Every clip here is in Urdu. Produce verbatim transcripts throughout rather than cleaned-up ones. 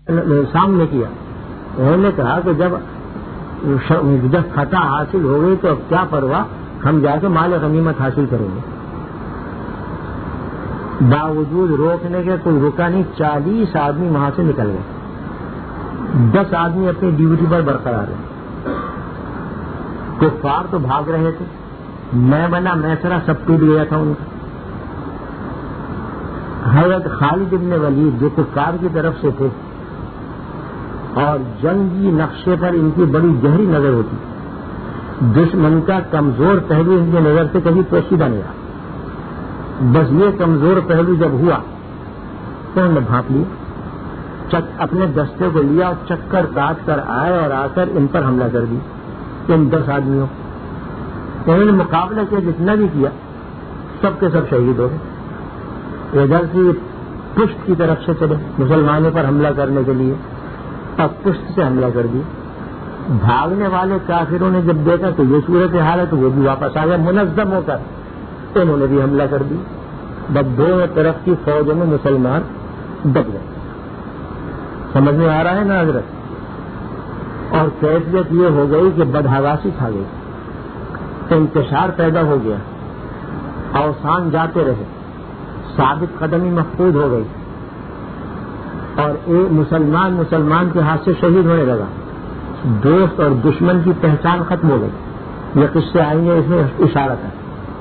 سامنے کیا. انہوں نے کہا کہ جب جب فتح حاصل ہو گئی تو اب کیا پرواہ, ہم جا کے مال غنیمت حاصل کریں گے. باوجود روکنے کے کوئی رکا نہیں, چالیس آدمی وہاں سے نکل گئے, دس آدمی اپنی ڈیوٹی پر برقرار ہیں. کفار تو بھاگ رہے تھے, میں بنا میں سرا سب ٹوٹ گیا تھا ان کا. حضرت خالد بن ولید جو کفار کی طرف سے تھے اور جنگی نقشے پر ان کی بڑی گہری نظر ہوتی, دشمن کا کمزور پہلو ان کی نظر سے کبھی پوشیدہ نہیں رہا. بس یہ کمزور پہلو جب ہوا تو انہوں نے بھانپ لیا, اپنے دستے کو لیا اور چکر کاٹ کر آئے اور آ کر ان پر حملہ کر دی. ان دس آدمیوں انہوں نے مقابلہ کیا, جتنا بھی کیا سب کے سب شہید ہو گئے. ادھر سے پشت کی طرف سے چلے مسلمانوں پر حملہ کرنے کے لیے, اب پشت سے حملہ کر دی. بھاگنے والے کافروں نے جب دیکھا تو یہ صورت حال ہے تو وہ بھی واپس آ گئے منظم ہو کر, انہوں نے بھی حملہ کر دی. بس دونوں طرف کی فوجوں میں مسلمان دب گئے. سمجھ میں آ رہا ہے نا حضرت؟ اور کیفیت یہ ہو گئی کہ بدحواسی کھا گئی, انتشار پیدا ہو گیا, اوسان جاتے رہے, ثابت قدمی مفقود ہو گئی, اور ایک مسلمان مسلمان کے ہاتھ سے شہید ہونے لگا. دوست اور دشمن کی پہچان ختم ہو گئی. یہ قصے آئیں گے, اس میں اشارہ ہے.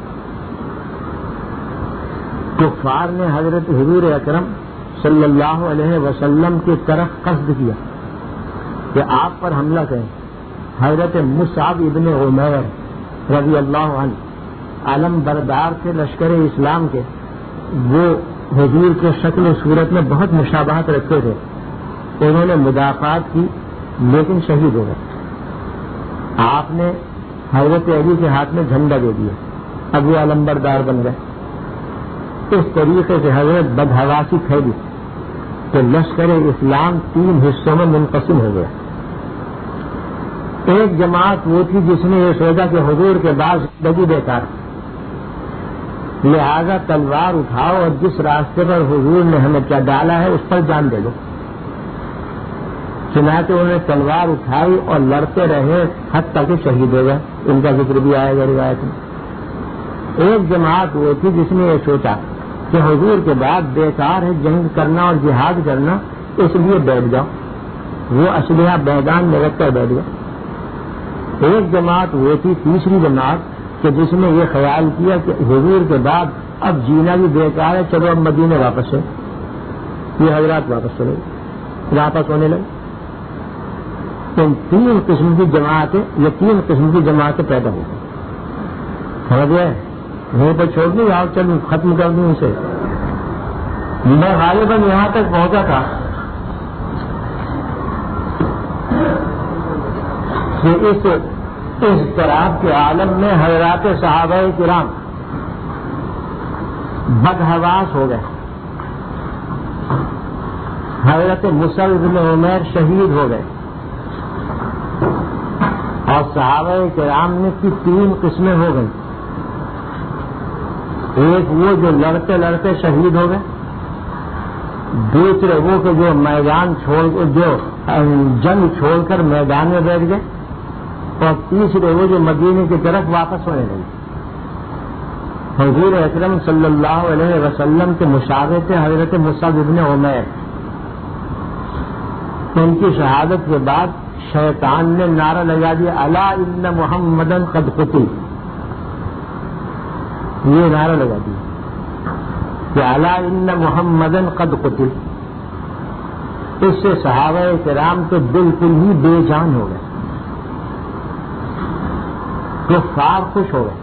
کفار نے حضرت حضور اکرم صلی اللہ علیہ وسلم کی طرف قصد کیا کہ آپ پر حملہ کریں. حضرت مصعب ابن عمیر رضی اللہ عنہ علم بردار کے لشکر اسلام کے, وہ حضور کے شکل و صورت میں بہت مشابہت رکھتے تھے. انہوں نے مدافعات کی لیکن شہید ہو گئے. آپ نے حضرت علی کے ہاتھ میں جھنڈا دے دیا, اب وہ علم بردار بن گئے. اس طریقے سے حضرت بدحواسی پھیلی تو لشکر اسلام تین حصوں میں منقسم ہو گیا. ایک جماعت وہ تھی جس نے یہ سوچا کہ حضور کے بعد زندگی بیکار, لہذا تلوار اٹھاؤ اور جس راستے پر حضور نے ہمیں کیا ڈالا ہے اس پر جان دے دو. چنانچہ انہوں نے تلوار اٹھائی اور لڑتے رہے حتیٰ کہ شہید ہو گئے. ان کا ذکر بھی آئے گا روایت میں. ایک جماعت وہ تھی جس نے یہ سوچا کہ حضور کے بعد بیکار ہے جنگ کرنا اور جہاد کرنا, اس لیے بیٹھ جاؤ. وہ اسلحہ میدان میں رکھ کر بیٹھ گئے. ایک جماعت وہ تھی تیسری جماعت کہ جس نے یہ خیال کیا کہ حضور کے بعد اب جینا بھی بیکار ہے, چلو اب مدینے واپس سے. یہ حضرات واپس چلے واپس ہونے لگے. ان تین قسم کی جماعتیں یہ تین قسم کی جماعتیں پیدا ہو گئی. سمجھ گئے؟ وہیں پہ چھوڑ دوں آپ چلوں ختم کر دوں اسے. میں غالباً یہاں تک پہنچا تھا کہ اس اضطراب کے عالم میں حضرات صحابہ کرام بدحواس ہو گئے. حضرت مصعب بن عمیر شہید ہو گئے اور صحابہ کرام میں کی تین قسمیں ہو گئیں. ایک وہ جو لڑتے لڑتے شہید ہو گئے, دوسرے وہ کہ جو میدان چھوڑ جو جنگ چھوڑ کر میدان میں بیٹھ گئے, اور تیسرے وہ جو مدینے کی طرف واپس ہونے لگے. حضور اکرم صلی اللہ علیہ وسلم کے مشابہ تھے حضرت مصعب ابن عمیر. ان کی شہادت کے بعد شیطان نے نعرہ لگا دیا, الا ان محمدن قد قتل. یہ نعرہ لگا دیا کہ الا ان محمدن قد قتل. اس سے صحابہ کرام تو بالکل ہی بے جان ہو گئے, کفار خوش ہو گئے.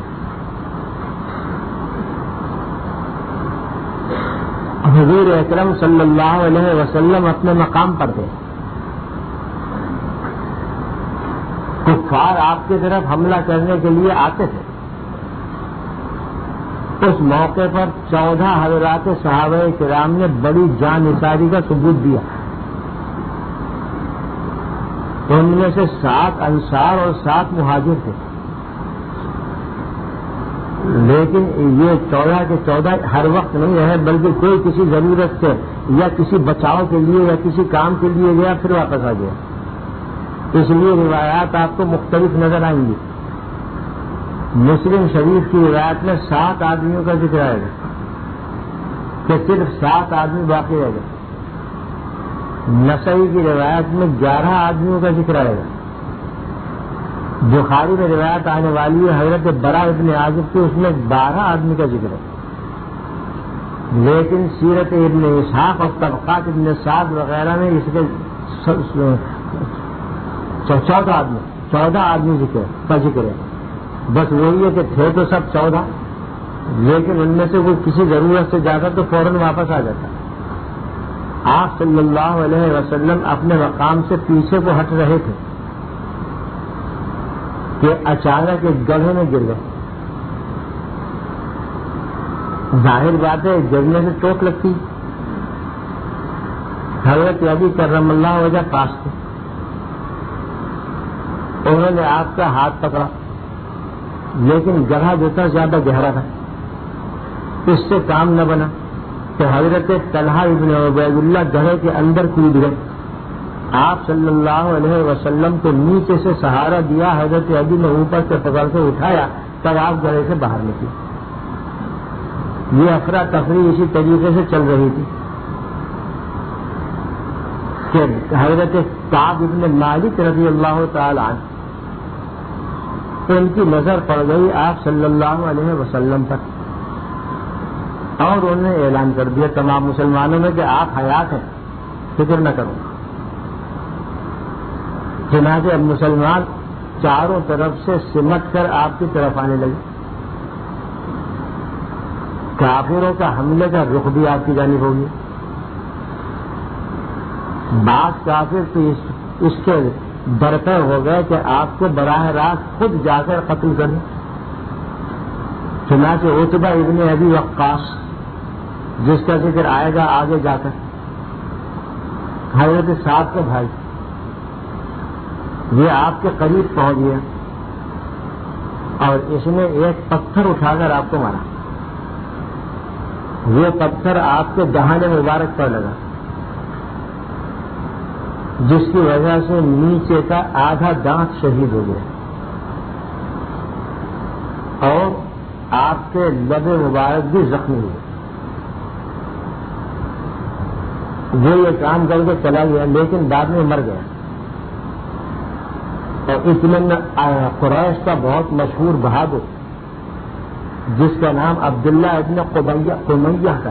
حضور اکرم صلی اللہ علیہ وسلم اپنے مقام پر تھے. کفار آپ کی طرف حملہ کرنے کے لیے آتے تھے. اس موقع پر چودہ حضرات صحابہ کرام نے بڑی جان نثاری کا ثبوت دیا. ان میں سے سات انصار اور سات مہاجر تھے. لیکن یہ چودہ کے چودہ ہر وقت نہیں رہے, بلکہ کوئی کسی ضرورت سے یا کسی بچاؤ کے لیے یا کسی کام کے لیے گیا پھر واپس آ گیا. اس لیے روایات آپ کو مختلف نظر آئیں گی. مسلم شریف کی روایت میں سات آدمیوں کا ذکر آئے گا کہ صرف سات آدمی باقی رہ گئے. نسائی کی روایت میں گیارہ آدمیوں کا ذکر آئے گا. بخاری میں روایت آنے والی ہے حضرت برا ابن عازب کی، اس میں بارہ آدمی کا ذکر ہے. لیکن سیرت ابن اسحاق اور طبقات ابن سعد وغیرہ میں اس کے چودہ آدمی چودہ آدمی ذکر کا ذکر ہے. بس وہی ہے کہ تھے تو سب چودہ، لیکن ان میں سے وہ کسی ضرورت سے جاتا تو فوراً واپس آ جاتا. آپ صلی اللہ علیہ وسلم اپنے مقام سے پیچھے کو ہٹ رہے تھے کہ اچانک ایک گڑھے میں گر گئے. ظاہر بات ہے گرنے سے چوٹ لگتی. حضرت علی کرم اللہ وجہ پاس تھے. انہوں نے آپ کا ہاتھ پکڑا، لیکن گڑھا جو تھا زیادہ گہرا تھا، اس سے کام نہ بنا تو حضرت طلحہ ابن عبید اللہ گڑھے کے اندر کود گئے. آپ صلی اللہ علیہ وسلم کو نیچے سے سہارا دیا، حضرت علی نے اوپر سے پکڑ کے اٹھایا، تب آپ گڑھے سے باہر نکلے. یہ افراتفری اسی طریقے سے چل رہی تھی کہ حضرت کعب ابن مالک رضی اللہ تعالی عنہ ان کی نظر پڑ گئی آپ صلی اللہ علیہ وسلم پر، اور انہوں نے اعلان کر دیا تمام مسلمانوں میں کہ آپ حیات ہیں، فکر نہ کرو. چنانچہ اب مسلمان چاروں طرف سے سمٹ کر آپ کی طرف آنے لگے. کافروں کا حملے کا رخ بھی آپ کی جانب ہوگی. بعض کافر تو اس, اس کے برپے ہو گئے کہ آپ کو براہ راست خود جا کر قتل کریں. چنانچہ عتبہ ابن ابی وقاص جس کا ذکر آئے گا آگے جا کر، حضرت سعد کا بھائی، یہ آپ کے قریب پہنچ گیا اور اس نے ایک پتھر اٹھا کر آپ کو مارا. وہ پتھر آپ کے دہانے مبارک پر لگا، جس کی وجہ سے نیچے کا آدھا دانت شہید ہو گیا اور آپ کے لب مبارک بھی زخمی ہوئے. وہ یہ کام کر کے چلا گیا لیکن بعد میں مر گیا. اور اس میں قریش کا بہت مشہور بہادر جس کا نام عبداللہ ابن قمیہ قمیہ کا،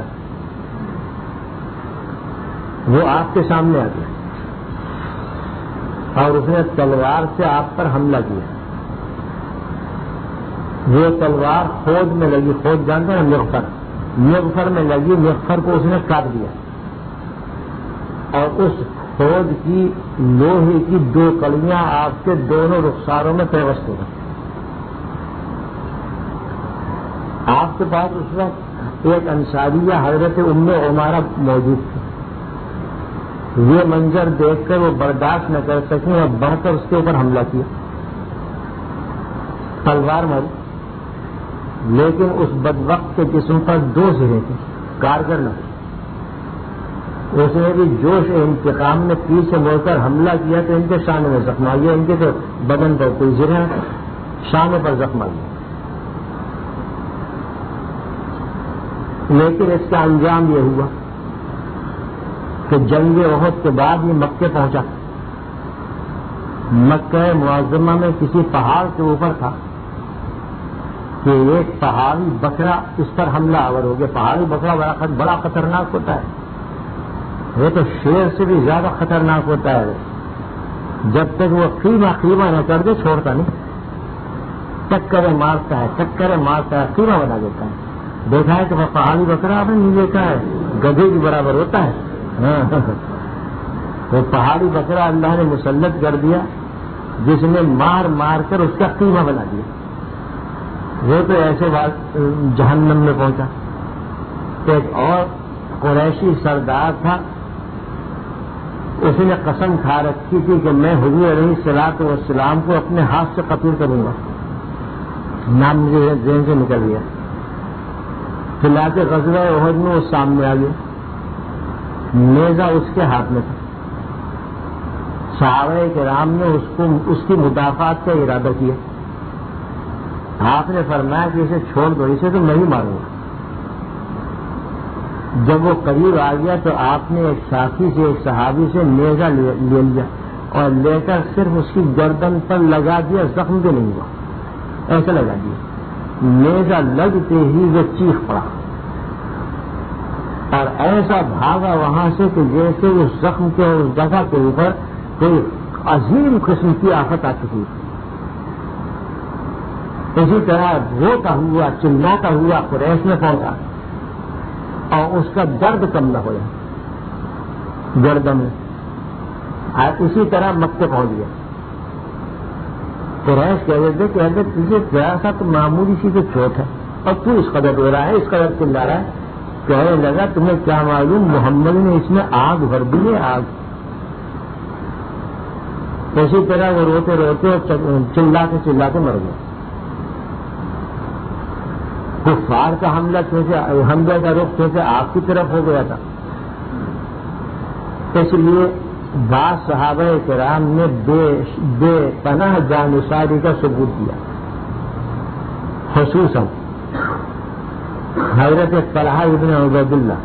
وہ آپ کے سامنے آ گیا اور اس نے تلوار سے آپ پر حملہ کیا. وہ تلوار خود میں لگی، خود جانتے ہیں مغفر، مغفر میں لگی، مغفر کو اس نے کاٹ دیا اور اس خود کی لوہے کی دو کڑیاں آپ کے دونوں رخساروں میں پیوست ہو گئی. آپ کے پاس اس وقت ایک انصاریہ حضرت ام عمارہ موجود تھی. یہ منظر دیکھ کر وہ برداشت نہ کر سکیں اور بڑھ کر اس کے اوپر حملہ کیا، تلوار ماری. لیکن اس بدبخت کے جسم پر دو سرے تھے، کارگر نہ. اس نے بھی جوش انتقام میں پیچھے موڑ کر حملہ کیا تو ان کے شانے میں زخم آ گیا. ان کے تو بدن پر کوئی زرہ، شانے پر زخم آ گیا. لیکن اس کا انجام یہ ہوا کہ جنگ احد کے بعد یہ مکے پہنچا. مکہ معظمہ میں کسی پہاڑ کے اوپر تھا کہ ایک پہاڑی بکرا اس پر حملہ آور ہو گیا. پہاڑی بکرا بڑا بڑا خطرناک ہوتا ہے، وہ تو شیر سے بھی زیادہ خطرناک ہوتا ہے. جب تک وہ خیمہ خیمہ نہ کر دے چھوڑتا نہیں، ٹکریں مارتا ہے ٹکریں مارتا ہے خیمہ بنا دیتا ہے. دیکھا ہے کہ وہ پہاڑی بکرا آپ نے نہیں دیکھا ہے، گدھے کے برابر ہوتا ہے. وہ پہاڑی بکرا اللہ نے مسلط کر دیا جس نے مار مار کر اس کا قیمہ بنا دیا. وہ تو ایسے بات جہنم میں پہنچا. ایک اور قریشی سردار تھا، اس نے قسم کھا رکھی تھی کہ میں حضور علیہ الصلوۃ والسلام کو اپنے ہاتھ سے قتل کروں گا. نام مجھے ذہن سے نکل گیا. چلا کے غزوہ احد میں وہ سامنے آ گیا. نیزہ اس کے ہاتھ میں تھا. صحابہ کرام نے اس کو اس کی مدافعت کا ارادہ کیا. آپ نے فرمایا کہ اسے چھوڑ دو، اسے تو نہیں ماروں گا. جب وہ قریب آ گیا تو آپ نے ایک ساتھی سے ایک صحابی سے نیزہ لے لیا اور لے کر صرف اس کی گردن پر لگا دیا، زخم بھی نہیں ہوا، ایسا لگا دیا. نیزہ لگتے ہی وہ چیخ پڑا اور ایسا بھاگا وہاں سے کہ جیسے اس زخم کے اس جگہ کے اوپر کوئی عظیم قسم کی آفت آ چکی تھی. اسی طرح روتا ہوا چلاتا ہوا قریش میں پہنچا اور اس کا درد کم نہ ہوا گردن میں. اسی طرح مکے پہنچ گیا. قریش کہہ رہے تھے کہ اگر تجھے ذرا سا تو معمولی سی تو چوٹ ہے اور تو اس قدر رو رہا ہے، اس قدر چلا رہا ہے. کہنے لگا تمہیں کیا معلوم محمد نے اس میں آگ بھر دی ہے، آگ. اسی طرح وہ روتے روتے اور چلاتے چلاتے مر گئے. کفار کا حملہ کیسے حملے کا رخ کیسے آپ کی طرف ہو گیا تھا. اس لیے بعض صحابہ کرام نے بے بے پناہ جانثاری کا ثبوت دیا. خصوصاً حضرت طلحہ ابن عبید اللہ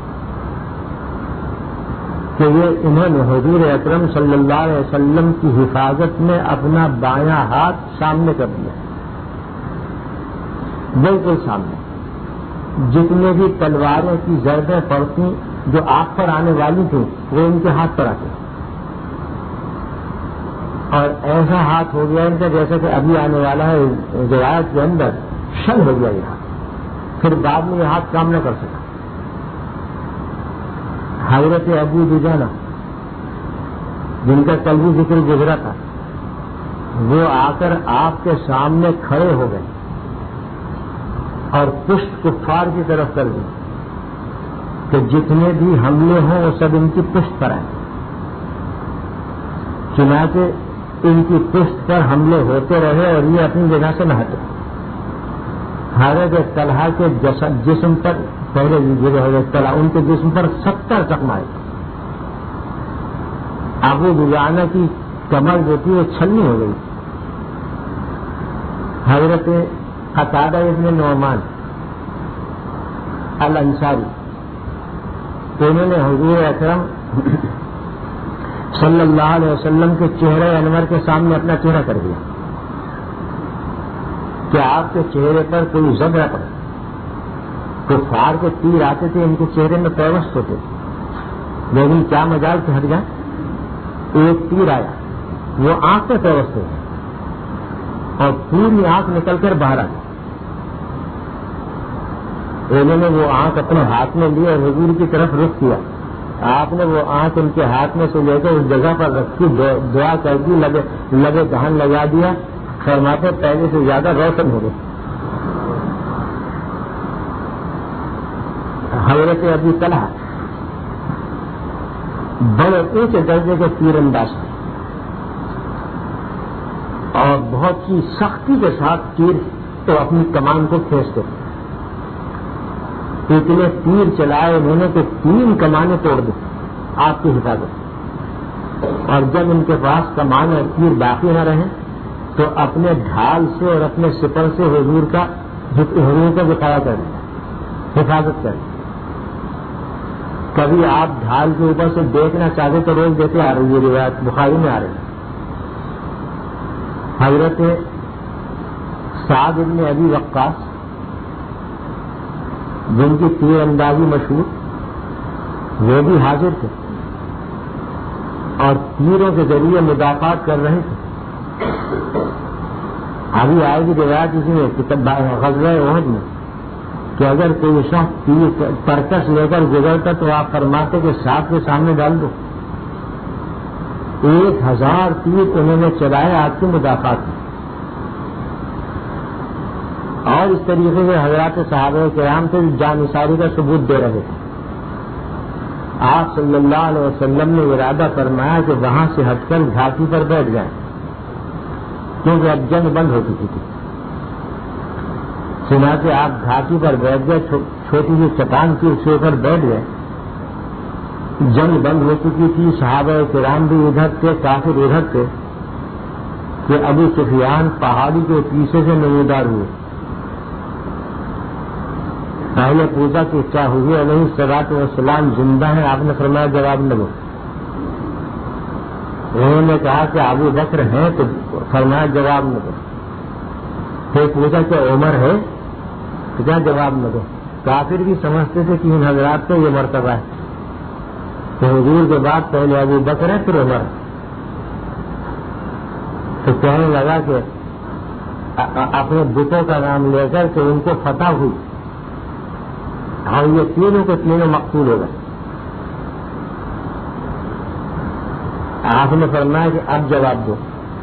کہ یہ انہوں نے حضور اکرم صلی اللہ علیہ وسلم کی حفاظت میں اپنا بایاں ہاتھ سامنے کر دیا، بالکل سامنے. جتنے بھی تلواروں کی ضربیں پڑتی جو آگ پر آنے والی تھیں وہ ان کے ہاتھ پر آتے، اور ایسا ہاتھ ہو گیا ان کا جیسا کہ ابھی آنے والا ہے روایت کے اندر شل ہو گیا یہ ہاتھ. پھر بعد میں یہ ہاتھ کام نہ کر سکا. حضرت ابو دجانہ جن کا کل بھی ذکر گزرا تھا، وہ آ کر آپ کے سامنے کھڑے ہو گئے اور پشت کفار کی طرف کر دی کہ جتنے بھی حملے ہوں وہ سب ان کی پشت پر آئیں. چنانچہ ان کی پشت پر حملے ہوتے رہے اور یہ اپنی جگہ سے نہ ہٹے. حضرت طلحہ کے جسم پر پہلے گرے حضرت طلحہ ان کے جسم پر ستر زخم آئے. ابو دجانہ کی کمر جو تھی وہ چھلنی ہو گئی. حضرت قتادہ ابن نعمان الانصاری انہوں نے حضور اکرم صلی اللہ علیہ وسلم کے چہرے انور کے سامنے اپنا چہرہ کر دیا کہ آپ کے چہرے پر کوئی زد نہ پڑے. کفار کے تیر آتے تھے ان کے چہرے میں پیوست ہوتے تھے، لیکن کیا مجال سے ہٹ جائے. ایک تیر آیا وہ آنکھ میں پیوست ہو گیا اور پوری آنکھ نکل کر باہر آ گئی. انہوں نے وہ آنکھ اپنے ہاتھ میں لی اور حضور کی طرف رخ کیا. آپ نے وہ آنکھ ان کے ہاتھ میں سے لے کر اس جگہ پر رکھی، دعا کر دی، لگے لگے دہن لگا دیا. فرماتے پہلے سے زیادہ روشن ہو گئے. حضرت ابو طلحہ بڑے اونچے درجے کے تیر انداز تھے اور بہت ہی سختی کے ساتھ تیر تو اپنی کمان کو کھینچتے تھے. اتنے تیر چلائے انہوں نے کہ تین کمانیں توڑ دی آپ کی حفاظت. اور جب ان کے پاس کمان اور تیر باقی نہ رہے تو اپنے ڈھال سے اور اپنے سپر سے حضور کا حضور کا دفاع کر دیا، حفاظت کر دی. کبھی آپ ڈھال کے اوپر سے دیکھنا چاہتے تو روک دیتے. آ رہی ہے روایت بخاری میں آ رہی ہے. حضرت سعد بن ابی وقاص جن کی تیر اندازی مشہور، وہ بھی حاضر تھے اور تیروں کے ذریعے مدافعات کر رہے تھے. ابھی آئے گی روایت اسی میں غزوہ احد میں کہ اگر کوئی شخص تیر ترکش لے کر گزرتا تو آپ فرماتے کہ ساتھ کے سامنے ڈال دو. ایک ہزار تیر انہوں نے چلائے آپ کی مدافعات میں. اور اس طریقے سے حضرات صحابہ کرام سے جانثاری کا ثبوت دے رہے تھے. آپ صلی اللہ علیہ وسلم نے ارادہ فرمایا کہ وہاں سے ہٹ کر گھاٹی پر بیٹھ جائیں کیونکہ اب جنگ بند ہو چکی تھی. چنانچہ آپ گھاٹی پر بیٹھ گئے، چھوٹی سی چٹان کی اس کے اوپر بیٹھ گئے جنگ بند ہو چکی تھی، صحابہ کرام بھی ادھر تھے، کافر ادھر تھے کہ ابو سفیان پہاڑی کے پیچھے سے نمودار ہوئے. پہلے پوچھا کہ کیا حضور علیہ الصلوۃ والسلام زندہ ہیں؟ آپ نے فرمایا جواب نہ دو. انہوں نے کہا کہ ابو بکر ہیں؟ تو فرمایا جواب نہ دو. پھر پوچھا کہ عمر ہے؟ تو کیا جواب نہ دو. کافر بھی سمجھتے تھے کہ ان حضرات کو یہ مرتبہ ہے کہ حضور کے بعد پہلے ابو بکر ہے پھر عمر ہے. تو کہنے لگا کہ اپنے بتوں کا نام لے کر کہ ان کو فتح ہوئی اور یہ تینوں کے تینوں مقتول ہو گئے. آپ نے فرمایا کہ اب جواب دو.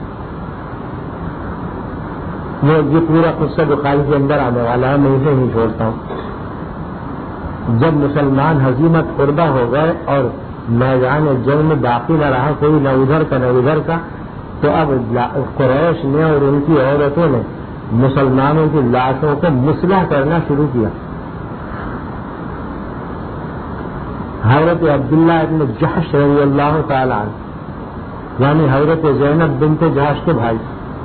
میں یہ پورا قصہ بخاری کے اندر آنے والا ہے، میں اسے نہیں چھوڑتا ہوں. جب مسلمان ہزیمت خوردہ ہو گئے اور میدان جنگ میں باقی نہ رہا کوئی، نہ ادھر کا نہ ادھر کا، تو اب قریش نے اور ان کی عورتوں نے مسلمانوں کی لاشوں کو مسلح کرنا شروع کیا. حضرت عبداللہ ابن جحش رضی اللہ تعالی عنہ، یعنی حضرت زینب بنت جحش کے بھائی،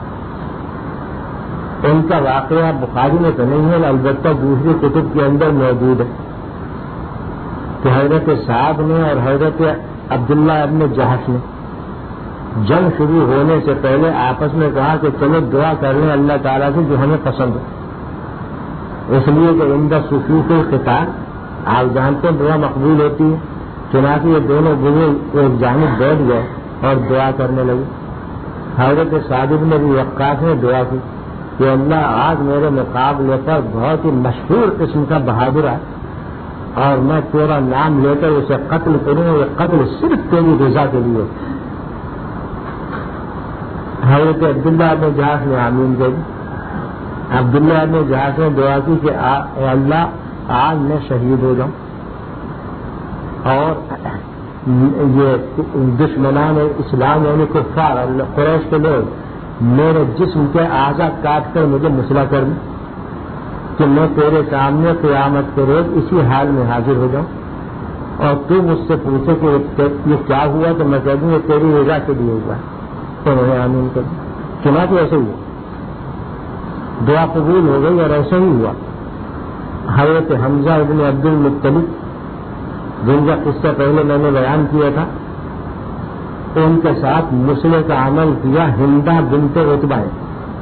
ان کا واقعہ بخاری میں تو نہیں ہے، البتہ دوسری کتب کے اندر موجود ہے کہ حضرت سعد نے اور حضرت عبداللہ ابن جحش نے جنگ شروع ہونے سے پہلے آپس میں کہا کہ چلو دعا کر لیں اللہ تعالیٰ سے جو ہمیں پسند ہو. اس لیے کہ عند صفوف القتال آپ جانتے ہیں دعا مقبول ہوتی ہے. چنانچہ یہ دونوں بزرگ ایک جانب بیٹھ گئے اور دعا کرنے لگے. حضرت سعد بن ابی وقاص نے دعا کی کہ اللہ آج میرے مقابلے پر بہت ہی مشہور قسم کا بہادر ہے اور میں تیرا نام لے کر اسے قتل کروں. یہ قتل صرف تیری رضا کے لیے. حضرت عبداللہ ابن جحش نے آمین کہی. عبداللہ ابن جحش نے دعا کی کہ اے اللہ آج میں شہید ہو جاؤں اور یہ دشمنان اسلام یعنی کفار قریش کے لوگ میرے جسم کے اعضاء کاٹ کر مجھے مسلح کر دیں کہ میں تیرے سامنے قیامت کے روز اسی حال میں حاضر ہو جاؤں اور تو مجھ سے پوچھے کہ یہ کیا ہوا تو میں کہہ دوں یہ تیری رضا کے لیے ہوا. تو انہوں نے آمین کر دی. چنانچہ ایسے ہوا، دعا قبول ہو گئی اور ایسا ہی ہوا. حضرت حمزہ ابن عبد المطلب جن کا قصہ پہلے میں نے بیان کیا تھا، ان کے ساتھ مسلح کا عمل کیا ہندہ بنت عتبہ نے،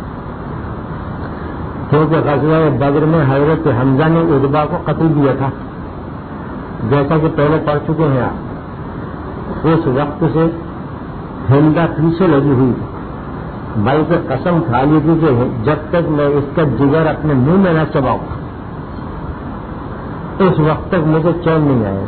کیونکہ غزوہ بدر میں حضرت حمزہ نے عتبہ کو قتل دیا تھا جیسا کہ پہلے پڑھ چکے ہیں آپ. اس وقت سے ہندہ پیچھے لگی ہوئی بلکہ قسم کھا لی تھی کہ جب تک میں اس کا جگر اپنے منہ میں نہ چباؤں اس وقت تک مجھے چین نہیں آئے.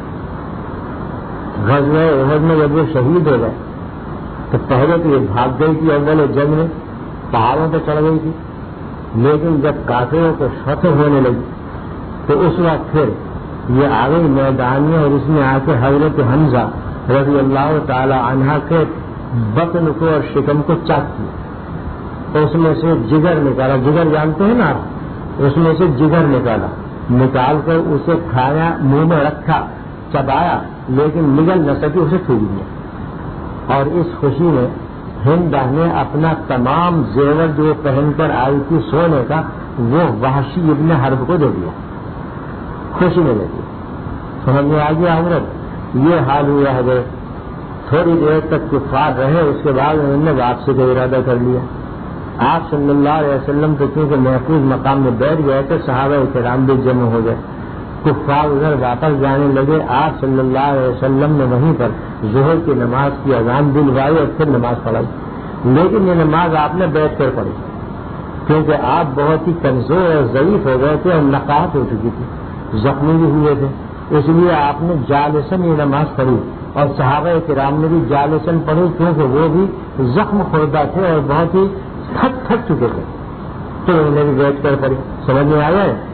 غزوہ احد میں جب وہ شہید ہو گئے تو پہلے تو یہ بھاگ گئی تھی اول جنگ میں، پہاڑوں پہ چڑھ گئی تھی، لیکن جب کافروں کو فتح ہونے لگی تو اس وقت پھر یہ آ گئی میدان میں اور اس میں آ کے حضرت حمزہ رضی اللہ تعالی عنہ کے بطن کو اور شکم کو چاک کیا. اس میں سے جگر نکالا، جگر جانتے ہیں نا آپ، اس میں سے جگر نکالا، نکال کر اسے کھایا، منہ میں رکھا، چبایا، لیکن نگل نہ سکی، اسے تھوک دیا. اور اس خوشی میں ہندہ نے اپنا تمام زیور جو پہن کر آئی تھی سونے کا وہ وحشی ابن حرب کو دے دیا، خوشی میں دے دیا. سمجھ میں آ گیا حضرت؟ یہ حال ہوا ہے. تھوڑی دیر تک کفار رہے، اس کے بعد انہوں نے واپسی کا ارادہ کر لیا. آپ صلی اللہ علیہ وسلم تو کیونکہ محفوظ مقام میں بیٹھ گئے تھے، صحابہ کرام بھی جمع ہو گئے. کفار ادھر واپس جانے لگے. آپ صلی اللہ علیہ وسلم نے وہیں پر ظہر کی نماز کی اذان دلوائی اور پھر نماز پڑھائی. لیکن یہ نماز آپ نے بیٹھ کر پڑھی کیونکہ آپ بہت ہی کمزور اور ضعیف ہو گئے تھے اور نقاہت ہو چکی تھی، زخمی بھی ہوئے تھے. اس لیے آپ نے جالسن یہ نماز پڑھی اور صحابہ کرام نے بھی جالسن پڑھی کیونکہ وہ بھی زخم خوردہ تھے اور بہت ہی تھک تھک چکے تھے، تو انہوں نے بھی بیٹھ کر پڑھی. سمجھ میں آیا ہے؟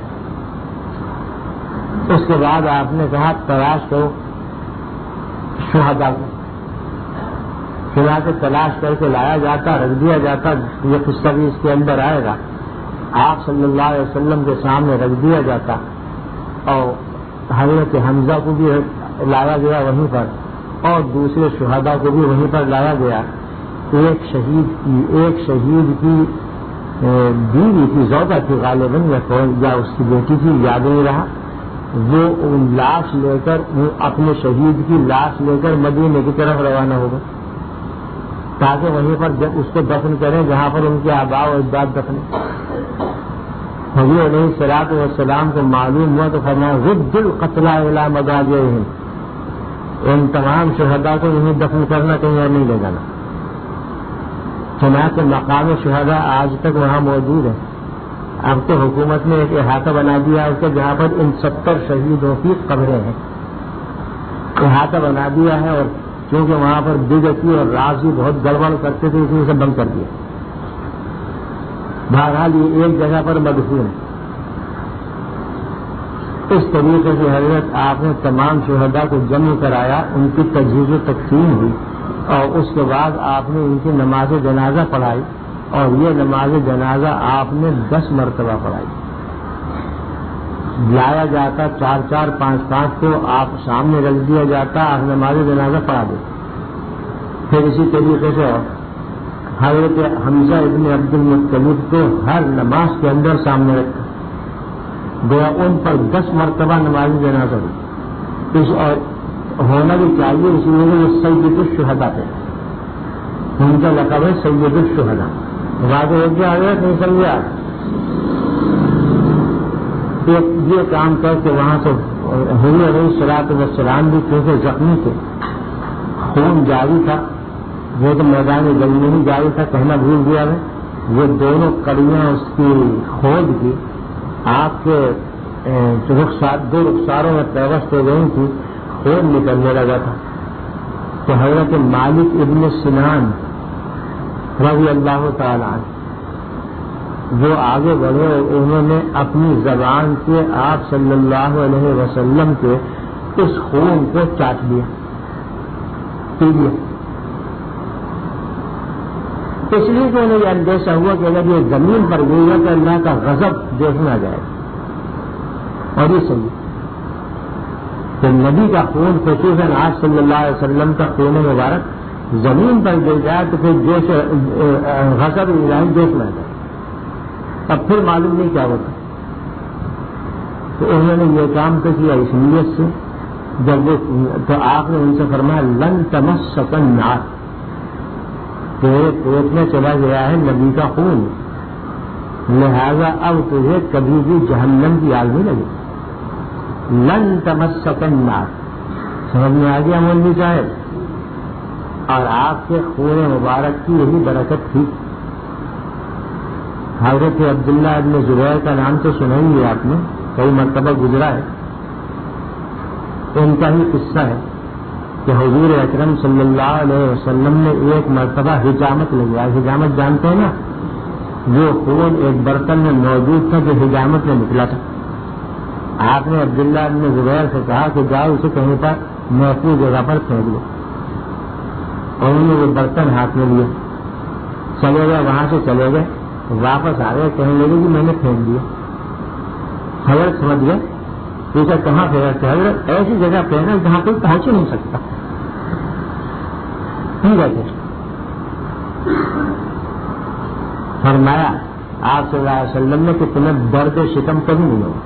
اس کے بعد آپ نے کہا تلاش کرو شہداء کو. چنانچہ تلاش کر کے لایا جاتا، رکھ دیا جاتا. یہ قصہ بھی اس کے اندر آئے گا. آپ صلی اللہ علیہ وسلم کے سامنے رکھ دیا جاتا اور حضرت حمزہ کو بھی لایا گیا وہیں پر، اور دوسرے شہداء کو بھی وہیں پر لایا گیا. ایک شہید کی ایک شہید کی بیوی کی زوجہ کی غالباً یا اس کی بیٹی کی، یاد نہیں رہا، وہ لاش لے کر اپنے شہید کی لاش لے کر مدینے کی طرف روانہ ہوگا تاکہ وہیں پر جب اس کو دفن کریں جہاں پر ان کے آباء و اجداد دفن. حضور علیہ الصلوۃ والسلام کو معلوم ہوا تو فرمایا رد القتلیٰ الی مضاجعہم، ان تمام شہداء کو انہیں دفن کرنا، کہیں اور نہیں لے جانا. چنانچہ مقام شہداء آج تک وہاں موجود ہے. اب تو حکومت نے ایک احاطہ بنا دیا ہے اس کے جہاں پر ان ستر شہیدوں کی قبریں ہیں، احاطہ بنا دیا ہے، اور کیونکہ وہاں پر بدعتی اور رافضی بہت گڑبڑ کرتے تھے اس لیے اسے بند کر دیا. بہرحال یہ ایک جگہ پر مدفون ہے. اس طریقے سے حضرت آپ نے تمام شہداء کو جمع کرایا، ان کی تجہیز و تقسیم ہوئی، اور اس کے بعد آپ نے ان کی نماز جنازہ پڑھائی، اور یہ نماز جنازہ آپ نے دس مرتبہ پڑھائی. لایا جاتا چار چار پانچ پانچ کو آپ سامنے رکھ دیا جاتا، آپ نماز جنازہ پڑھا دے. پھر اسی طریقے سے حضرت حمزہ ابن عبد المطلب کو ہر نماز کے اندر سامنے رکھا گیا، ان پر دس مرتبہ نماز جنازہ ہوئی. اس اور ہونا بھی چاہیے، اس لیے وہ سید الشہداء تھے، ان کا لقب ہے سید الشہداء. واضح ہو گیا حضرت نہیں سمجھا؟ یہ کام کر کے وہاں سے حضور علیہ الصلوۃ والسلام بھی کیونکہ زخمی تھے، خون جاری تھا، وہ تو میدان جنگ میں ہی جاری تھا، کہنا بھول گیا میں. وہ دونوں کڑیاں اس کی کھود کی آپ کے رخسار دو رخساروں میں پیوست ہو گئی تھی، خون نکلنے لگا تھا. تو حضرت مالک ابن سنان رضی اللہ تعالی عنہ وہ آگے بڑھے اور انہوں نے اپنی زبان سے آپ صلی اللہ علیہ وسلم کے اس خون کو چاٹ لیا، پی لیا. اس لیے کہ انہیں یہ اندیشہ ہوا کہ اگر یہ زمین پر گئی ہے تو اللہ کا غضب دیکھنا جائے. اور یہ صحیح کہ نبی کا خون خصوصاً آج صلی اللہ علیہ وسلم کا خون مبارک زمین پر گر جائے تو پھر جوش غضب الہی دیکھنا جائے. اب پھر معلوم نہیں کیا ہوتا. تو انہوں نے یہ کام تو کیا اس نیت سے، جب وہ تو آپ نے ان سے فرمایا لن تمسک النار، تیرے پیٹ میں چلا گیا ہے نبی کا خون، لہذا اب تجھے کبھی بھی جہنم کی آگ نہیں لگے. لن تمسک النار، سمجھ میں آ گیا مولوی صاحب؟ اور آپ کے خون مبارک کی یہی برکت تھی. حضرت عبداللہ ابن زبیر کا نام تو سنا ہی ہے آپ نے، کئی مرتبہ گزرا ہے. ان کا ہی قصہ ہے کہ حضور اکرم صلی اللہ علیہ وسلم نے ایک مرتبہ حجامت لگایا. حجامت جانتے ہیں نا، وہ خون ایک برتن میں موجود تھا جو حجامت میں نکلا تھا. آپ نے عبداللہ ابن زبیر سے کہا کہ جاؤ اسے کہیں پر محفوظ جگہ پر پھینک دو، اور انہوں نے وہ برتن ہاتھ میں لیا، چلے گئے، وہاں سے چلے گئے، واپس آ گئے، کہنے لگے کہ میں نے پھینک دیا. حضرت سمجھ گئے، پوچھا کہاں پھینکا؟ حضرت ایسی جگہ پھینکا جہاں کوئی پہنچ ہی نہیں سکتا. نہیں رہتے. فرمایا آپ صلی اللہ علیہ وسلم نے کہ تمہیں درد و شکم کبھی نہیں ہوگا،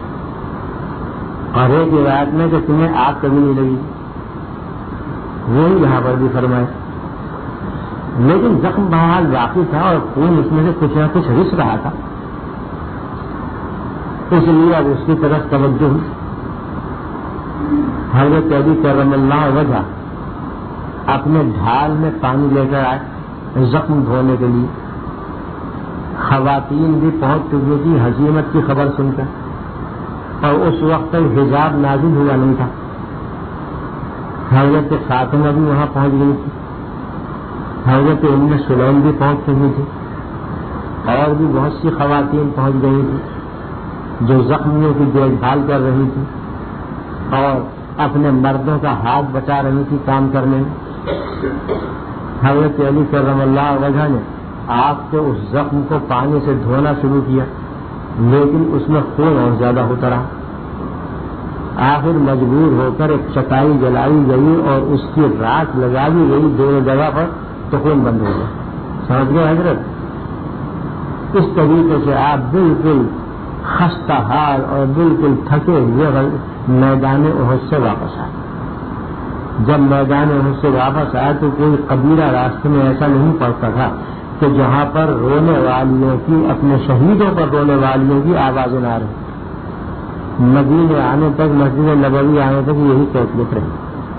اور ایک روایت میں کہ تمہیں آگ کبھی نہیں لگی. وہی یہاں پر بھی فرمائے. لیکن زخم بہرحال واقعی تھا اور خون اس میں سے کچھ نہ کچھ رس رہا تھا، اس لیے اب اس کی طرف توجہ ہوئی. حضرت علی کرم اللہ وجہ اپنے ڈھال میں پانی لے کر آئے زخم دھونے کے لیے. خواتین بھی پہنچ چکی تھی ہزیمت کی خبر سن کر، اور اس وقت تک حجاب نازل ہوا نہیں تھا. حضرت فاطمہ بھی وہاں پہنچ گئی تھی، حضرت ام سلیم بھی پہنچ چکی تھی، اور بھی بہت سی خواتین پہنچ گئی تھی جو زخمیوں کی دیکھ بھال کر رہی تھی اور اپنے مردوں کا ہاتھ بچا رہی تھی کام کرنے میں. حضرت علی کرم اللہ وجہ نے آپ کے اس زخم کو پانی سے دھونا شروع کیا، لیکن اس میں خون اور زیادہ ہوتا رہا. آخر مجبور ہو کر ایک چٹائی جلائی گئی اور اس کی راکھ لگا دی گئی دونوں جگہ پر، تو خون بند ہو گیا. سمجھ گئے حضرت؟ اس طریقے سے آپ بالکل خستہ حال اور بالکل تھکے ہوئے میدان احد سے واپس آئے. جب میدان احد سے واپس آئے تو کوئی قبیلہ راستے میں ایسا نہیں پڑتا تھا کہ جہاں پر رونے والیوں کی، اپنے شہیدوں پر رونے والیوں کی آوازیں نہ رہی. مدینے آنے تک، مسجد نبوی آنے تک یہی کیفیت رہی.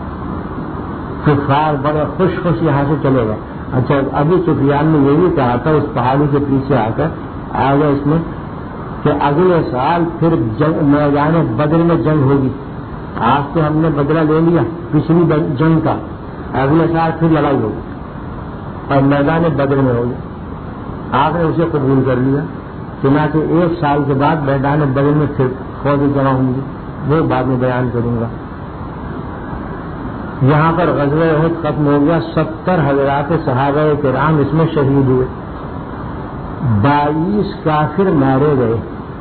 کفار بڑے خوش خوش یہاں سے چلے گئے. اچھا، ابھی سفیان نے یہ بھی کہا تھا اس پہاڑی کے پیچھے آ کر آ گئے اس میں کہ اگلے سال پھر جنگ، میدان بدر میں جنگ ہوگی. آج تو ہم نے بدلہ لے لیا پچھلی جنگ کا، اگلے سال پھر لڑائی ہوگی اور میدان بدر میں ہوگی. آپ نے اسے قبول کر لیا. چنانچہ ایک سال کے بعد میدان بدر میں پھر فوجیں جمع ہوں گی، وہ بعد میں بیان کروں گا. یہاں پر غزوہ احد ختم ہو گیا. ستر حضرات صحابہ کرام اس میں شہید ہوئے. بائیس کافر مارے گئے.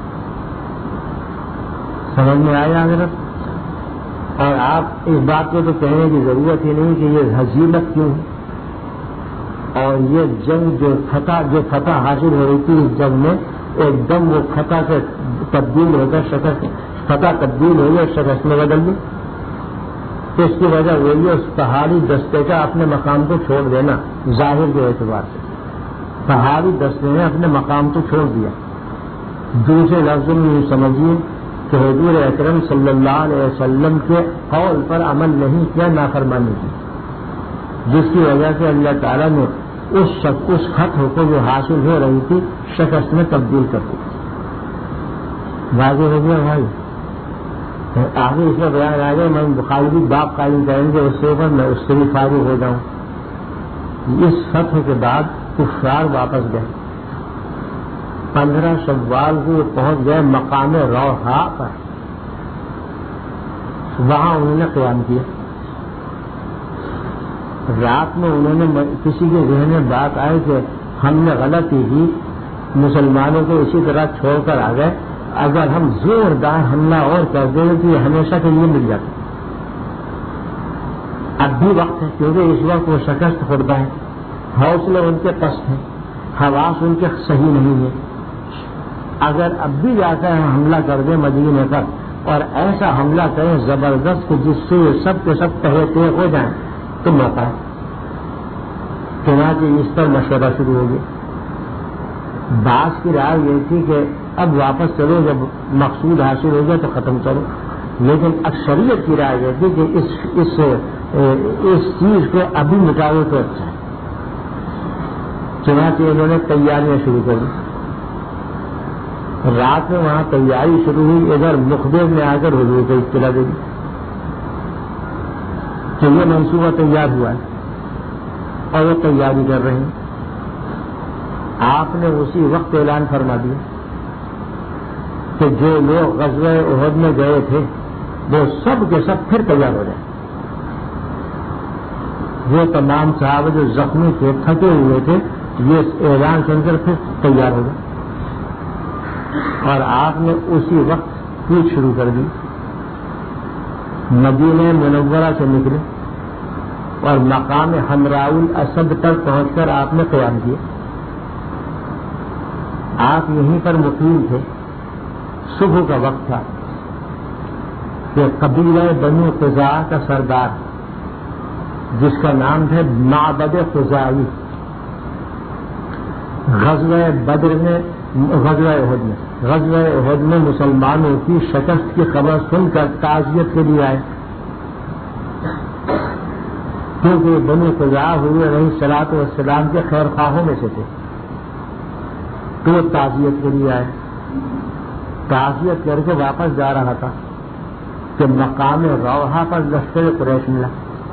سمجھ میں آیا حضرت؟ اور آپ اس بات کو تو کہنے کی ضرورت ہی نہیں کہ یہ ہزیمت کیوں ہے، اور یہ جنگ جو فتح جو فتح حاصل ہو رہی تھی اس جنگ میں ایک دم وہ فتح سے تبدیل ہو کر شکست، فتح تبدیل ہوئی اور شکست میں بدل گئی. تو اس کی وجہ وہی ہے اس پہاڑی دستے کا اپنے مقام کو چھوڑ دینا. ظاہر کے اعتبار سے پہاڑی دستے نے اپنے مقام کو چھوڑ دیا. دوسرے لفظوں میں یہ سمجھیے کہ حضور اکرم صلی اللہ علیہ وسلم کے قول پر عمل نہیں کیا، نافرمانی کی، جس کی وجہ سے اللہ تعالیٰ نے اس شک اس خط کو جو حاصل ہو رہی تھی شکست میں تبدیل کر دی. واضح ہو گیا بھائی؟ آگے اس میں بیان آ گیا. میں بخاری بھی باپ قائم کریں گے اس سے اوپر، میں اس سے بھی فارغ ہو جاؤں. اس فتح کے بعد کفار واپس گئے. پندرہ شوال کو وہ پہنچ گئے مقام روحا پر. وہاں انہوں نے قیام کیا. رات میں انہوں نے کسی کے ذہن میں بات آئی کہ ہم نے غلطی کی، مسلمانوں کو اسی طرح چھوڑ کر آ گئے، اگر ہم زوردار حملہ اور کر دیں تو یہ ہمیشہ کے لیے مل جاتا. اب بھی وقت ہے کیونکہ اس وقت وہ شکست خوردہ ہے، حوصلے ان کے پست ہیں، حواس ان کے صحیح نہیں ہے. اگر اب بھی جا کر حملہ کر دیں مدینے پر اور ایسا حملہ کریں زبردست کہ جس سے یہ سب کے سب تہے تیغ ہو جائیں تو موقع ہے. چنانچہ اس پر مشورہ شروع ہو گیا. بعض کی رائے یہ تھی کہ اب واپس چلو، جب مقصود حاصل ہو گیا تو ختم کرو. لیکن اکثریت کی رائے یہ تھی کہ اس اس اس چیز کو ابھی مٹاؤ تو اچھا ہے. چنانچہ انہوں نے تیاریاں شروع کر دی. رات میں وہاں تیاری شروع ہوئی. ادھر مخبر نے آ کر حضور کو اطلاع دے دی کہ یہ منصوبہ تیار ہوا ہے اور وہ تیاری کر رہے ہیں. آپ نے اسی وقت اعلان فرما دیا کہ جو لوگ غزوہ احد میں گئے تھے وہ سب کے سب پھر تیار ہو جائیں. وہ تمام صحابہ جو زخمی تھے، تھکے ہوئے تھے، یہ اعلان سن کر پھر تیار ہو گئے. اور آپ نے اسی وقت کوچ شروع کر دی. مدینہ منورہ سے نکلے اور مقام حمراء الاسد تک پہنچ کر آپ نے قیام کیا. آپ یہیں پر مقیم تھے. صبح کا وقت تھا کہ قبیلہ بنو خزاعہ کا سردار جس کا نام تھا معبد خزاعی، غزوہ بدر میں غزوہ احد میں غزوہ احد میں مسلمانوں کی شکست کی خبر سن کر تعزیت کے لیے آئے. کیونکہ بنو خزاعہ ہوئے علیہ الصلوۃ والسلام کے خیر خواہوں میں سے تھے، تو وہ تعزیت کے لیے آئے. تعزیت کر کے واپس جا رہا تھا کہ مقام روحا پر لشکر قریش ملا.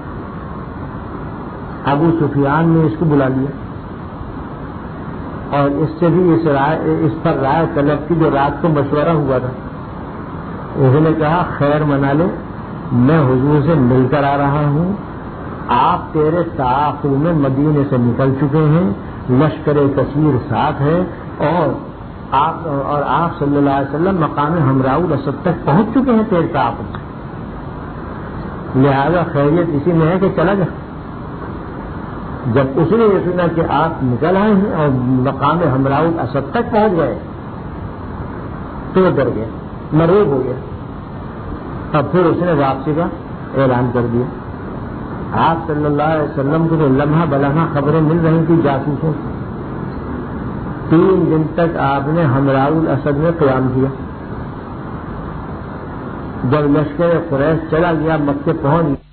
ابو سفیان نے اس کو بلا لیا اور اس سے بھی اس رائے اس پر رائے طلب کی جو رات کو مشورہ ہوا تھا. انہوں نے کہا خیر منا لے، میں حضور سے مل کر آ رہا ہوں، آپ تیرے تعاقب میں مدینے سے نکل چکے ہیں، لشکر کثیر ساتھ ہے اور آپ اور آپ صلی اللہ علیہ وسلم مقام حمراء الاسد تک پہنچ چکے ہیں تیرے تعاقب میں. لہذا خیریت اسی میں ہے کہ چلا جا. جب اس نے یہ سنا کہ آپ نکل آئے ہیں اور مقام ہمراہ الاسد تک پہنچ گئے تو وہ ڈر گیا، مرعوب ہو گیا. اب پھر اس نے واپسی کا اعلان کر دیا. آپ صلی اللہ علیہ وسلم کو تو لمحہ بلمحہ خبریں مل رہی تھی جاسوسوں سے. تین دن تک آپ نے ہمراہ الاسد میں قیام کیا. جب لشکر قریش چلا گیا، مکے پہنچ گیا،